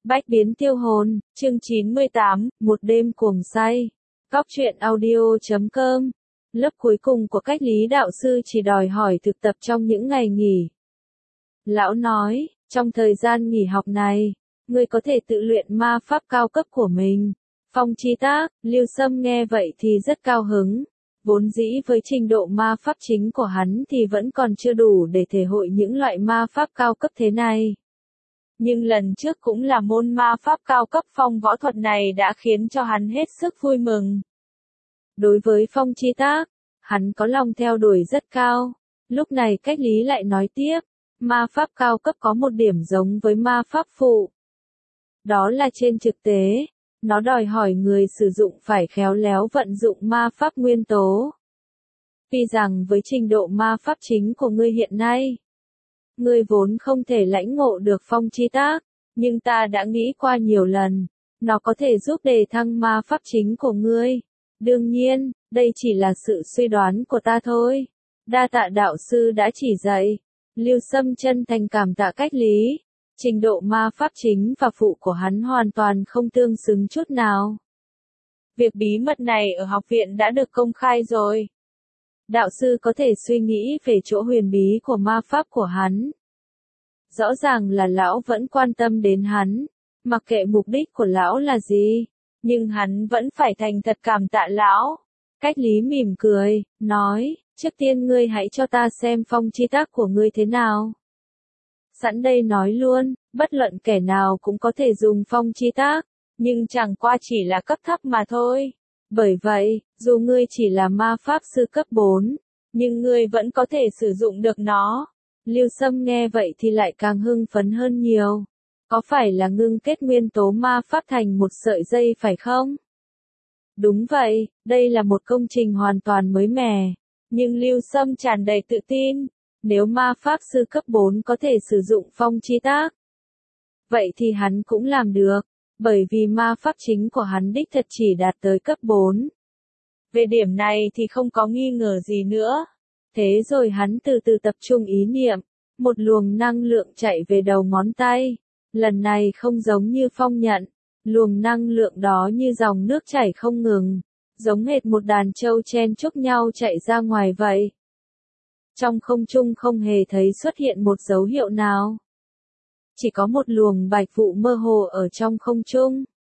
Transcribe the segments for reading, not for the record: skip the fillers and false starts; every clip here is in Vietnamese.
Bách biến tiêu hồn, chương 98, một đêm cuồng say. Cóc truyện audio.com. Lớp cuối cùng của cách lý đạo sư chỉ đòi hỏi thực tập trong những ngày nghỉ. Lão nói, trong thời gian nghỉ học này, ngươi có thể tự luyện ma pháp cao cấp của mình. Phong chi tác, Lưu Sâm nghe vậy thì rất cao hứng. Vốn dĩ với trình độ ma pháp chính của hắn thì vẫn còn chưa đủ để thể hội những loại ma pháp cao cấp thế này. Nhưng lần trước cũng là môn ma pháp cao cấp phong võ thuật này đã khiến cho hắn hết sức vui mừng. Đối với phong chi tác, hắn có lòng theo đuổi rất cao. Lúc này cách lý lại nói tiếp, ma pháp cao cấp có một điểm giống với ma pháp phụ. Đó là trên thực tế, nó đòi hỏi người sử dụng phải khéo léo vận dụng ma pháp nguyên tố. Tuy rằng với trình độ ma pháp chính của ngươi hiện nay, ngươi vốn không thể lãnh ngộ được phong chi tác, nhưng ta đã nghĩ qua nhiều lần, nó có thể giúp đề thăng ma pháp chính của ngươi. Đương nhiên, đây chỉ là sự suy đoán của ta thôi. Đa tạ đạo sư đã chỉ dạy. Lưu Sâm chân thành cảm tạ cách lý. Trình độ ma pháp chính và phụ của hắn hoàn toàn không tương xứng chút nào. Việc bí mật này ở học viện đã được công khai rồi. Đạo sư có thể suy nghĩ về chỗ huyền bí của ma pháp của hắn. Rõ ràng là lão vẫn quan tâm đến hắn, mặc kệ mục đích của lão là gì, nhưng hắn vẫn phải thành thật cảm tạ lão. Cách lý mỉm cười, nói, trước tiên ngươi hãy cho ta xem phong chi tác của ngươi thế nào. Sẵn đây nói luôn, bất luận kẻ nào cũng có thể dùng phong chi tác, nhưng chẳng qua chỉ là cấp thấp mà thôi. Bởi vậy, dù ngươi chỉ là ma pháp sư cấp 4, nhưng ngươi vẫn có thể sử dụng được nó. Lưu Sâm nghe vậy thì lại càng hưng phấn hơn nhiều. Có phải là ngưng kết nguyên tố ma pháp thành một sợi dây phải không? Đúng vậy, đây là một công trình hoàn toàn mới mẻ. Nhưng Lưu Sâm tràn đầy tự tin. Nếu ma pháp sư cấp 4 có thể sử dụng phong chi tác, vậy thì hắn cũng làm được. Bởi vì ma pháp chính của hắn đích thật chỉ đạt tới cấp 4. Về điểm này thì không có nghi ngờ gì nữa. Thế rồi hắn từ từ tập trung ý niệm. Một luồng năng lượng chạy về đầu ngón tay. Lần này không giống như phong nhận. Luồng năng lượng đó như dòng nước chảy không ngừng. Giống hệt một đàn trâu chen chúc nhau chạy ra ngoài vậy. Trong không trung không hề thấy xuất hiện một dấu hiệu nào. Chỉ có một luồng bạch vụ mơ hồ ở trong không trung.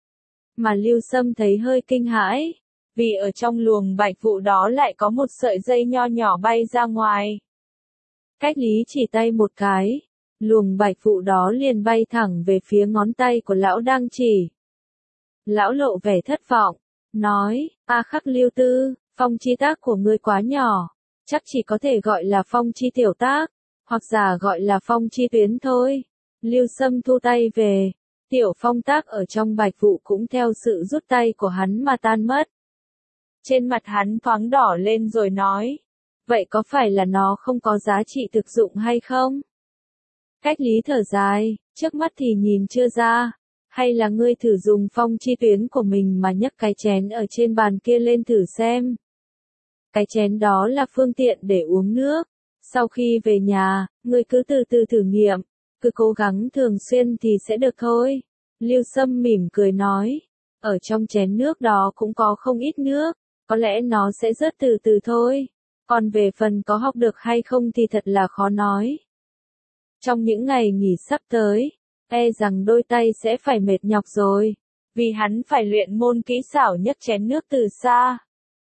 Mà Lưu Sâm thấy hơi kinh hãi, vì ở trong luồng bạch vụ đó lại có một sợi dây nho nhỏ bay ra ngoài. Cách lý chỉ tay một cái, luồng bạch vụ đó liền bay thẳng về phía ngón tay của lão đang chỉ. Lão lộ vẻ thất vọng, nói, Khắc Lưu Tư, phong chi tác của ngươi quá nhỏ, chắc chỉ có thể gọi là phong chi tiểu tác, hoặc giả gọi là phong chi tuyến thôi. Lưu Sâm thu tay về, tiểu phong tác ở trong bạch vụ cũng theo sự rút tay của hắn mà tan mất. Trên mặt hắn thoáng đỏ lên rồi nói, vậy có phải là nó không có giá trị thực dụng hay không? Cách lý thở dài, trước mắt thì nhìn chưa ra, hay là ngươi thử dùng phong chi tuyến của mình mà nhấc cái chén ở trên bàn kia lên thử xem. Cái chén đó là phương tiện để uống nước, sau khi về nhà, ngươi cứ từ từ thử nghiệm. Cứ cố gắng thường xuyên thì sẽ được thôi. Lưu Sâm mỉm cười nói. Ở trong chén nước đó cũng có không ít nước. Có lẽ nó sẽ rớt từ từ thôi. Còn về phần có học được hay không thì thật là khó nói. Trong những ngày nghỉ sắp tới, rằng đôi tay sẽ phải mệt nhọc rồi. Vì hắn phải luyện môn kỹ xảo nhấc chén nước từ xa.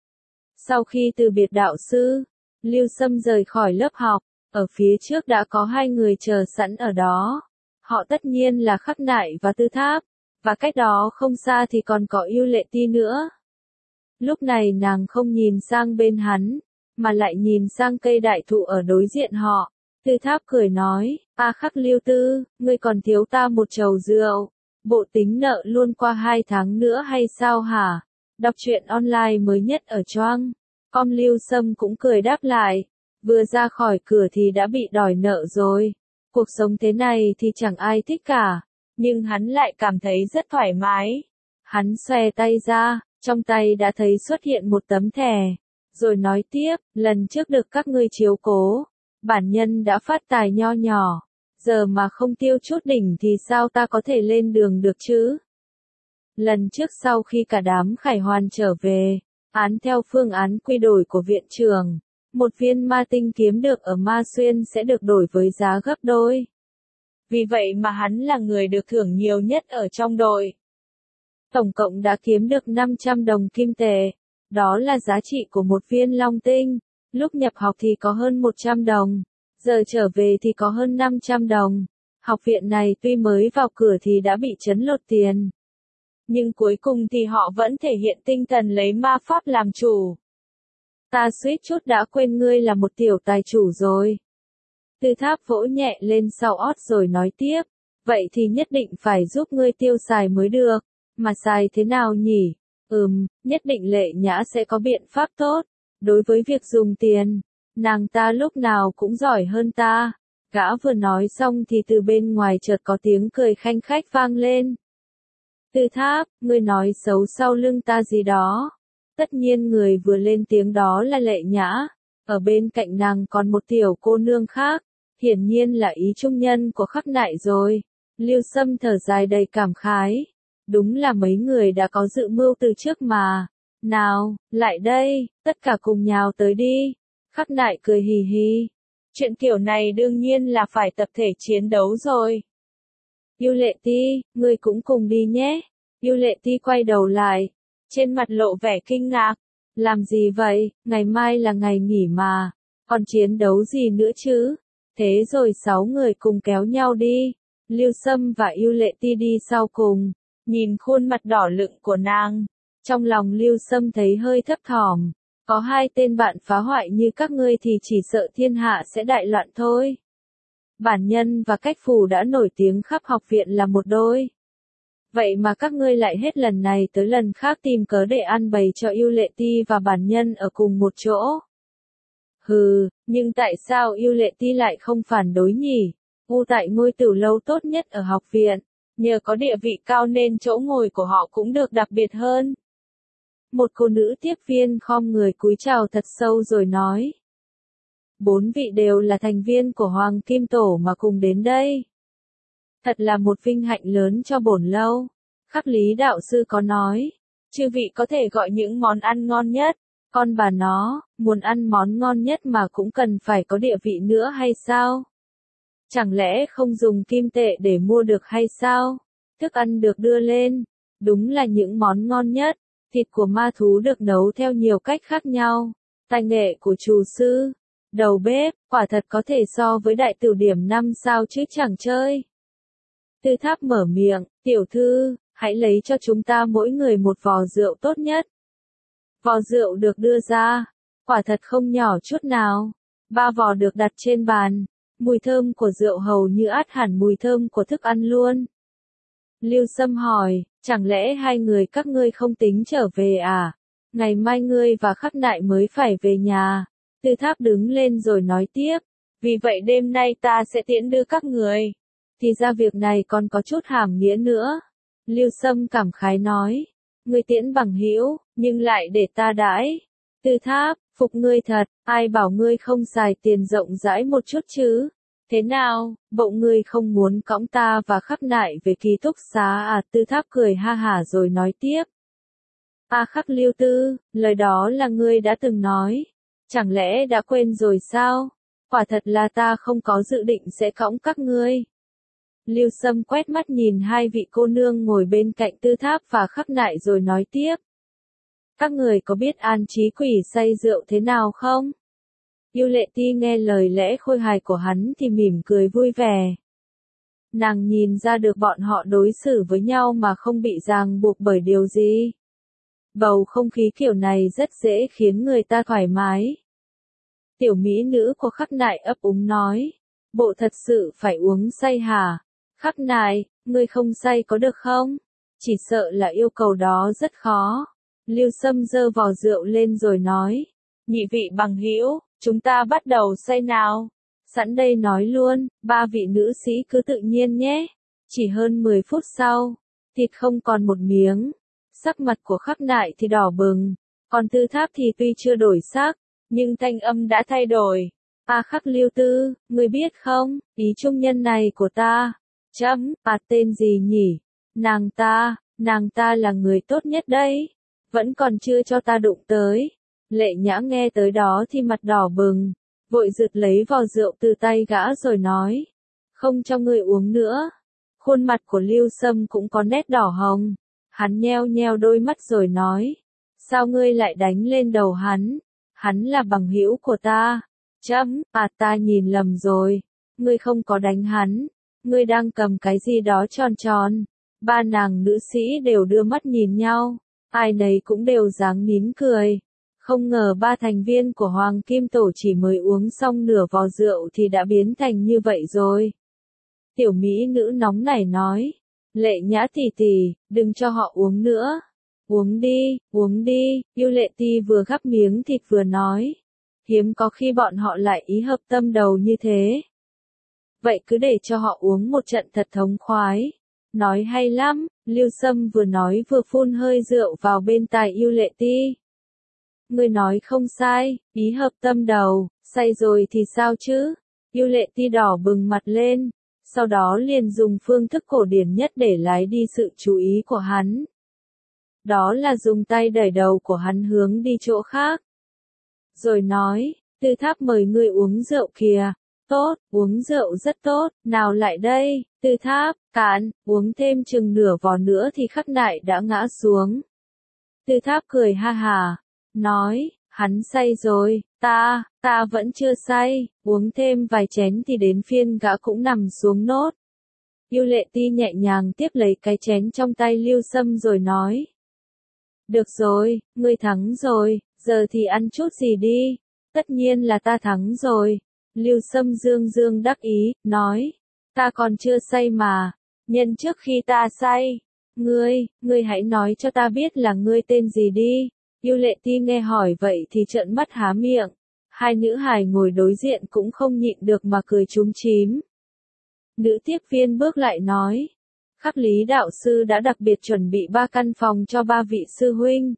Sau khi từ biệt đạo sư, Lưu Sâm rời khỏi lớp học. Ở phía trước đã có hai người chờ sẵn ở đó. Họ tất nhiên là Khắc Nại và Tư Tháp. Và cách đó không xa thì còn có Yêu Lệ Ti nữa. Lúc này nàng không nhìn sang bên hắn, mà lại nhìn sang cây đại thụ ở đối diện họ. Tư Tháp cười nói, Khắc Lưu Tư, ngươi còn thiếu ta một chầu rượu. Bộ tính nợ luôn qua 2 tháng nữa hay sao hả? Đọc truyện online mới nhất ở Choang. Com Lưu Sâm cũng cười đáp lại. Vừa ra khỏi cửa thì đã bị đòi nợ rồi. Cuộc sống thế này thì chẳng ai thích cả. Nhưng hắn lại cảm thấy rất thoải mái. Hắn xòe tay ra, trong tay đã thấy xuất hiện một tấm thẻ. Rồi nói tiếp, lần trước được các ngươi chiếu cố. Bản nhân đã phát tài nho nhỏ. giờ mà không tiêu chút đỉnh thì sao ta có thể lên đường được chứ? Lần trước sau khi cả đám khải hoàn trở về, án theo phương án quy đổi của viện trưởng, một viên ma tinh kiếm được ở Ma Xuyên sẽ được đổi với giá gấp đôi. Vì vậy mà hắn là người được thưởng nhiều nhất ở trong đội. Tổng cộng đã kiếm được 500 đồng kim tệ. Đó là giá trị của một viên long tinh. Lúc nhập học thì có hơn 100 đồng. Giờ trở về thì có hơn 500 đồng. Học viện này tuy mới vào cửa thì đã bị trấn lột tiền. Nhưng cuối cùng thì họ vẫn thể hiện tinh thần lấy ma pháp làm chủ. Ta suýt chút đã quên ngươi là một tiểu tài chủ rồi. Tư Tháp vỗ nhẹ lên sau ót rồi nói tiếp. Vậy thì nhất định phải giúp ngươi tiêu xài mới được. Mà xài thế nào nhỉ? Nhất định Lệ Nhã sẽ có biện pháp tốt. Đối với việc dùng tiền, nàng ta lúc nào cũng giỏi hơn ta. Gã vừa nói xong thì từ bên ngoài chợt có tiếng cười khanh khách vang lên. Tư Tháp, ngươi nói xấu sau lưng ta gì đó. Tất nhiên người vừa lên tiếng đó là Lệ Nhã. Ở bên cạnh nàng còn một tiểu cô nương khác. Hiển nhiên là ý trung nhân của Khắc Nại rồi. Lưu Sâm thở dài đầy cảm khái. Đúng là mấy người đã có dự mưu từ trước mà. Nào, lại đây, tất cả cùng nhào tới đi. Khắc Nại cười hì hì. Chuyện kiểu này đương nhiên là phải tập thể chiến đấu rồi. Yêu Lệ Ti, ngươi cũng cùng đi nhé. Yêu Lệ Ti quay đầu lại. Trên mặt lộ vẻ kinh ngạc. Làm gì vậy, ngày mai là ngày nghỉ mà. Còn chiến đấu gì nữa chứ? Thế rồi 6 người cùng kéo nhau đi. Lưu Sâm và Yêu Lệ Ti đi sau cùng. Nhìn khuôn mặt đỏ lựng của nàng. Trong lòng Lưu Sâm thấy hơi thấp thỏm. Có 2 tên bạn phá hoại như các ngươi thì chỉ sợ thiên hạ sẽ đại loạn thôi. Bản Nhân và Cách Phù đã nổi tiếng khắp học viện là một đôi. Vậy mà các ngươi lại hết lần này tới lần khác tìm cớ để ăn bày cho Yêu Lệ Ti và Bản Nhân ở cùng một chỗ. Hừ, nhưng tại sao Yêu Lệ Ti lại không phản đối nhỉ? Tại ngôi tử lâu tốt nhất ở học viện, nhờ có địa vị cao nên chỗ ngồi của họ cũng được đặc biệt hơn. Một cô nữ tiếp viên khom người cúi chào thật sâu rồi nói. 4 vị đều là thành viên của Hoàng Kim Tổ mà cùng đến đây. Thật là một vinh hạnh lớn cho bổn lâu. Khắc Lý đạo sư có nói. Chư vị có thể gọi những món ăn ngon nhất. Con bà nó, muốn ăn món ngon nhất mà cũng cần phải có địa vị nữa hay sao? Chẳng lẽ không dùng kim tệ để mua được hay sao? Thức ăn được đưa lên. Đúng là những món ngon nhất. Thịt của ma thú được nấu theo nhiều cách khác nhau. Tài nghệ của厨sư, đầu bếp, quả thật có thể so với đại tử điểm 5 sao chứ chẳng chơi. Tư Tháp mở miệng, tiểu thư, hãy lấy cho chúng ta mỗi người một vò rượu tốt nhất. Vò rượu được đưa ra, quả thật không nhỏ chút nào. 3 vò được đặt trên bàn, mùi thơm của rượu hầu như át hẳn mùi thơm của thức ăn luôn. Lưu Sâm hỏi, chẳng lẽ 2 người các ngươi không tính trở về à? Ngày mai ngươi và Khắc Nại mới phải về nhà. Tư Tháp đứng lên rồi nói tiếp, vì vậy đêm nay ta sẽ tiễn đưa các người. Thì ra việc này còn có chút hàm nghĩa nữa. Lưu Sâm cảm khái nói, ngươi tiễn bằng hữu, nhưng lại để ta đãi. Tư Tháp, phục ngươi thật, ai bảo ngươi không xài tiền rộng rãi một chút chứ? Thế nào, bỗng ngươi không muốn cõng ta và Khắc Nại về ký túc xá à? Tư Tháp cười ha hả rồi nói tiếp. Khắc Lưu Tư, lời đó là ngươi đã từng nói. Chẳng lẽ đã quên rồi sao? Quả thật là ta không có dự định sẽ cõng các ngươi. Lưu Sâm quét mắt nhìn 2 vị cô nương ngồi bên cạnh Tư Tháp và Khắc Nại rồi nói tiếp. Các người có biết An Chí Quỷ say rượu thế nào không? Yêu Lệ Ti nghe lời lẽ khôi hài của hắn thì mỉm cười vui vẻ. Nàng nhìn ra được bọn họ đối xử với nhau mà không bị ràng buộc bởi điều gì. Bầu không khí kiểu này rất dễ khiến người ta thoải mái. Tiểu mỹ nữ của Khắc Nại ấp úng nói. Bộ thật sự phải uống say hả? Khắc Nại, ngươi không say có được không? Chỉ sợ là yêu cầu đó rất khó. Lưu Sâm giơ vò rượu lên rồi nói. Nhị vị bằng hữu, chúng ta bắt đầu say nào. Sẵn đây nói luôn, 3 vị nữ sĩ cứ tự nhiên nhé. Chỉ hơn 10 phút sau, thịt không còn một miếng. Sắc mặt của Khắc Nại thì đỏ bừng. Còn Tư Tháp thì tuy chưa đổi sắc, nhưng thanh âm đã thay đổi. A Khắc Lưu Tư, ngươi biết không, ý trung nhân này của ta. Tên gì nhỉ? Nàng ta là người tốt nhất đấy. Vẫn còn chưa cho ta đụng tới. Lệ Nhã nghe tới đó thì mặt đỏ bừng. Vội rượt lấy vò rượu từ tay gã rồi nói. Không cho ngươi uống nữa. Khuôn mặt của Lưu Sâm cũng có nét đỏ hồng. Hắn nheo nheo đôi mắt rồi nói. Sao ngươi lại đánh lên đầu hắn? Hắn là bằng hữu của ta. Ta nhìn lầm rồi. Ngươi không có đánh hắn. Ngươi đang cầm cái gì đó tròn tròn. Ba nàng nữ sĩ đều đưa mắt nhìn nhau. Ai nấy cũng đều dáng nín cười. Không ngờ ba thành viên của Hoàng Kim Tổ chỉ mới uống xong nửa vò rượu thì đã biến thành như vậy rồi. Tiểu mỹ nữ nóng nảy nói. Lệ Nhã tỷ tỷ, đừng cho họ uống nữa. Uống đi, Yêu Lệ Ti vừa gắp miếng thịt vừa nói. Hiếm có khi bọn họ lại ý hợp tâm đầu như thế. Vậy cứ để cho họ uống một trận thật thống khoái. Nói hay lắm, Lưu Sâm vừa nói vừa phun hơi rượu vào bên tai Yêu Lệ Ti. Ngươi nói không sai, ý hợp tâm đầu, say rồi thì sao chứ? Yêu Lệ Ti đỏ bừng mặt lên, sau đó liền dùng phương thức cổ điển nhất để lái đi sự chú ý của hắn. Đó là dùng tay đẩy đầu của hắn hướng đi chỗ khác. Rồi nói, Tư Tháp mời ngươi uống rượu kìa. Tốt, uống rượu rất tốt, nào lại đây, Tư Tháp, cạn, uống thêm chừng nửa vò nữa thì Khắc Nại đã ngã xuống. Tư Tháp cười ha hà, nói, hắn say rồi, ta vẫn chưa say, uống thêm vài chén thì đến phiên gã cũng nằm xuống nốt. Yêu Lệ Ti nhẹ nhàng tiếp lấy cái chén trong tay Lưu Sâm rồi nói. Được rồi, ngươi thắng rồi, giờ thì ăn chút gì đi, tất nhiên là ta thắng rồi. Lưu Sâm dương dương đắc ý, nói, ta còn chưa say mà, nhân trước khi ta say, ngươi hãy nói cho ta biết là ngươi tên gì đi. Yêu Lệ Ti nghe hỏi vậy thì trợn mắt há miệng, hai nữ hài ngồi đối diện cũng không nhịn được mà cười chúm chím. Nữ tiếp viên bước lại nói, Khắc Lý đạo sư đã đặc biệt chuẩn bị 3 căn phòng cho 3 vị sư huynh.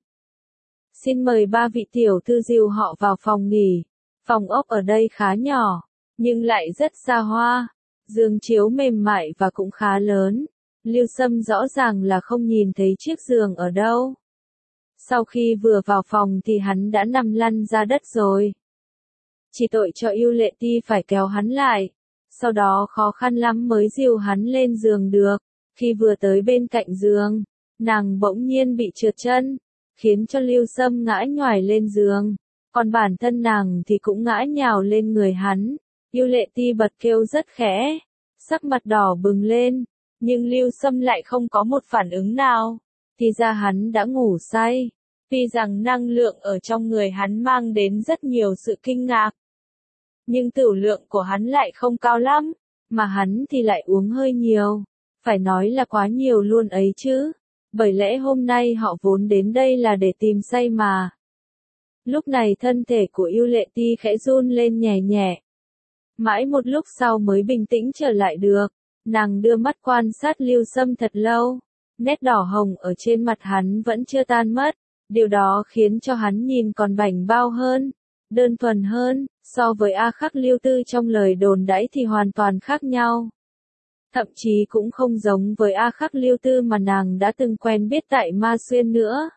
Xin mời 3 vị tiểu thư dìu họ vào phòng nghỉ. Phòng ốc ở đây khá nhỏ, nhưng lại rất xa hoa, giường chiếu mềm mại và cũng khá lớn. Lưu Sâm rõ ràng là không nhìn thấy chiếc giường ở đâu. Sau khi vừa vào phòng thì hắn đã nằm lăn ra đất rồi. Chỉ tội cho Yêu Lệ Ti phải kéo hắn lại, sau đó khó khăn lắm mới dìu hắn lên giường được. Khi vừa tới bên cạnh giường, nàng bỗng nhiên bị trượt chân, khiến cho Lưu Sâm ngã nhoài lên giường. Còn bản thân nàng thì cũng ngã nhào lên người hắn. Yêu Lệ Ti bật kêu rất khẽ, sắc mặt đỏ bừng lên, nhưng Lưu Sâm lại không có một phản ứng nào. Thì ra hắn đã ngủ say. Tuy rằng năng lượng ở trong người hắn mang đến rất nhiều sự kinh ngạc, nhưng tửu lượng của hắn lại không cao lắm, mà hắn thì lại uống hơi nhiều. Phải nói là quá nhiều luôn ấy chứ. Bởi lẽ hôm nay họ vốn đến đây là để tìm say mà. Lúc này thân thể của Yêu Lệ Ti khẽ run lên nhẹ nhẹ. Mãi một lúc sau mới bình tĩnh trở lại được. Nàng đưa mắt quan sát Lưu Sâm thật lâu. Nét đỏ hồng ở trên mặt hắn vẫn chưa tan mất. Điều đó khiến cho hắn nhìn còn bảnh bao hơn, đơn thuần hơn. So với A Khắc Lưu Tư trong lời đồn đãi thì hoàn toàn khác nhau. Thậm chí cũng không giống với A Khắc Lưu Tư mà nàng đã từng quen biết tại Ma Xuyên nữa.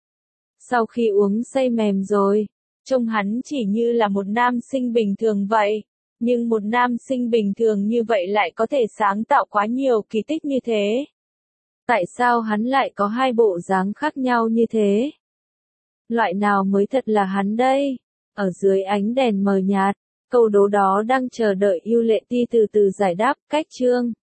Sau khi uống say mềm rồi, trông hắn chỉ như là một nam sinh bình thường vậy. Nhưng một nam sinh bình thường như vậy lại có thể sáng tạo quá nhiều kỳ tích như thế. Tại sao hắn lại có hai bộ dáng khác nhau như thế? Loại nào mới thật là hắn đây? Ở dưới ánh đèn mờ nhạt, câu đố đó đang chờ đợi Yêu Lệ Ti từ từ giải đáp. Cách chương